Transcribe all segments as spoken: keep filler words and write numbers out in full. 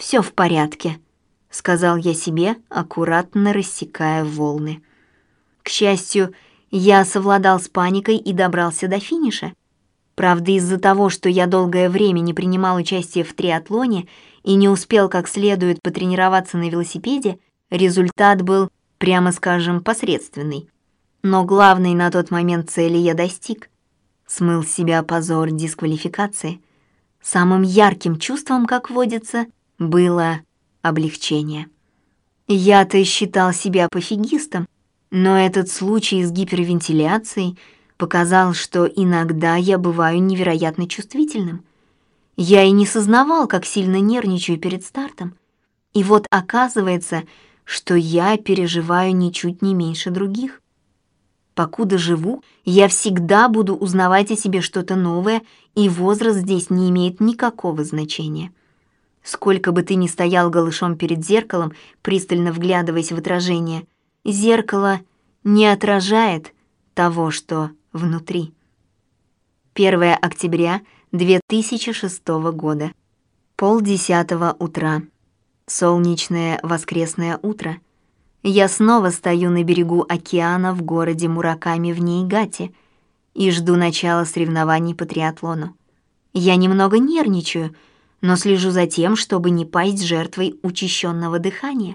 «Все в порядке», — сказал я себе, аккуратно рассекая волны. К счастью, я совладал с паникой и добрался до финиша. Правда, из-за того, что я долгое время не принимал участие в триатлоне и не успел как следует потренироваться на велосипеде, результат был, прямо скажем, посредственный. Но главной на тот момент цели я достиг. Смыл с себя позор дисквалификации. Самым ярким чувством, как водится, было облегчение. Я-то считал себя пофигистом, но этот случай с гипервентиляцией показал, что иногда я бываю невероятно чувствительным. Я и не сознавал, как сильно нервничаю перед стартом. И вот оказывается, что я переживаю ничуть не меньше других. Покуда живу, я всегда буду узнавать о себе что-то новое, и возраст здесь не имеет никакого значения. Сколько бы ты ни стоял голышом перед зеркалом, пристально вглядываясь в отражение, зеркало не отражает того, что внутри. первое октября две тысячи шестого года. Полдесятого утра. Солнечное воскресное утро. Я снова стою на берегу океана в городе Мураками в Ниигате и жду начала соревнований по триатлону. Я немного нервничаю, но слежу за тем, чтобы не пасть жертвой учащенного дыхания.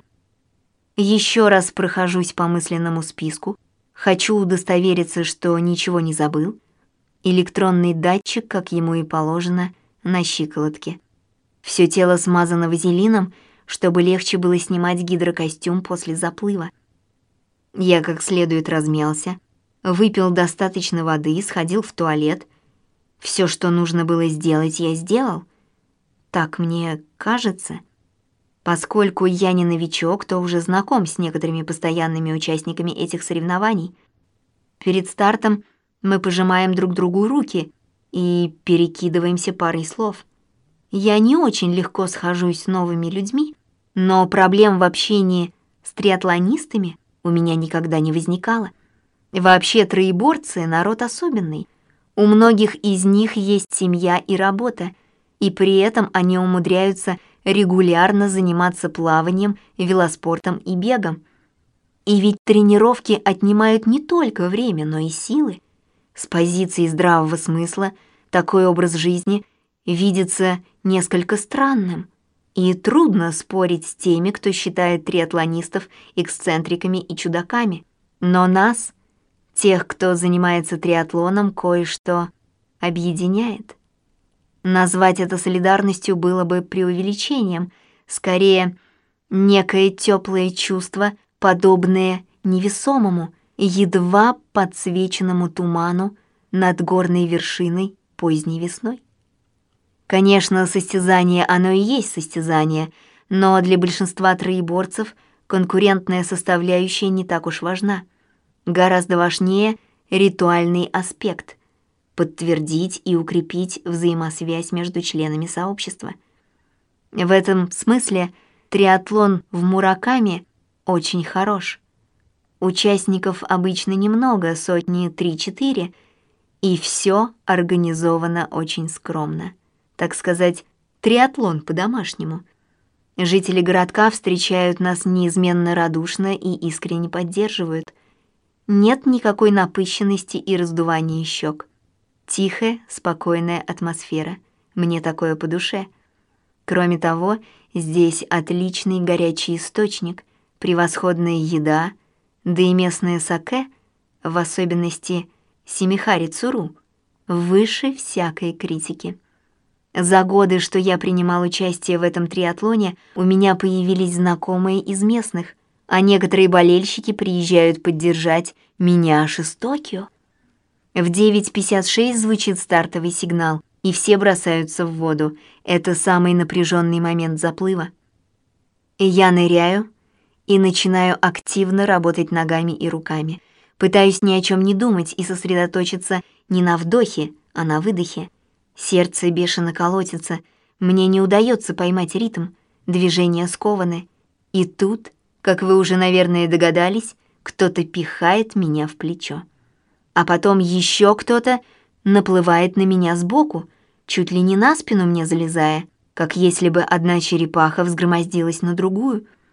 Еще раз прохожусь по мысленному списку, хочу удостовериться, что ничего не забыл. Электронный датчик, как ему и положено, на щиколотке. Все тело смазано вазелином, чтобы легче было снимать гидрокостюм после заплыва. Я как следует размялся, выпил достаточно воды, сходил в туалет. Все, что нужно было сделать, я сделал. Так мне кажется. Поскольку я не новичок, то уже знаком с некоторыми постоянными участниками этих соревнований. Перед стартом мы пожимаем друг другу руки и перекидываемся парой слов. Я не очень легко схожусь с новыми людьми, но проблем в общении с триатлонистами у меня никогда не возникало. Вообще троеборцы — народ особенный. У многих из них есть семья и работа, и при этом они умудряются регулярно заниматься плаванием, велоспортом и бегом. И ведь тренировки отнимают не только время, но и силы. С позиции здравого смысла такой образ жизни видится несколько странным, и трудно спорить с теми, кто считает триатлонистов эксцентриками и чудаками. Но нас, тех, кто занимается триатлоном, кое-что объединяет. Назвать это солидарностью было бы преувеличением, скорее, некое теплое чувство, подобное невесомому, едва подсвеченному туману над горной вершиной поздней весной. Конечно, состязание оно и есть состязание, но для большинства троеборцев конкурентная составляющая не так уж важна. Гораздо важнее ритуальный аспект — подтвердить и укрепить взаимосвязь между членами сообщества. В этом смысле триатлон в Мураками очень хорош. Участников обычно немного, сотни три-четыре, и все организовано очень скромно. Так сказать, триатлон по-домашнему. Жители городка встречают нас неизменно радушно и искренне поддерживают. Нет никакой напыщенности и раздувания щек. Тихая, спокойная атмосфера. Мне такое по душе. Кроме того, здесь отличный горячий источник, превосходная еда, да и местное саке, в особенности симихари цуру, выше всякой критики. За годы, что я принимал участие в этом триатлоне, у меня появились знакомые из местных, а некоторые болельщики приезжают поддержать меня аж из Токио. В девять пятьдесят шесть звучит стартовый сигнал, и все бросаются в воду. Это самый напряженный момент заплыва. Я ныряю и начинаю активно работать ногами и руками. Пытаюсь ни о чем не думать и сосредоточиться не на вдохе, а на выдохе. Сердце бешено колотится, мне не удается поймать ритм, движения скованы. И тут, как вы уже, наверное, догадались, кто-то пихает меня в плечо. А потом еще кто-то наплывает на меня сбоку, чуть ли не на спину мне залезая, как если бы одна черепаха взгромоздилась на другую.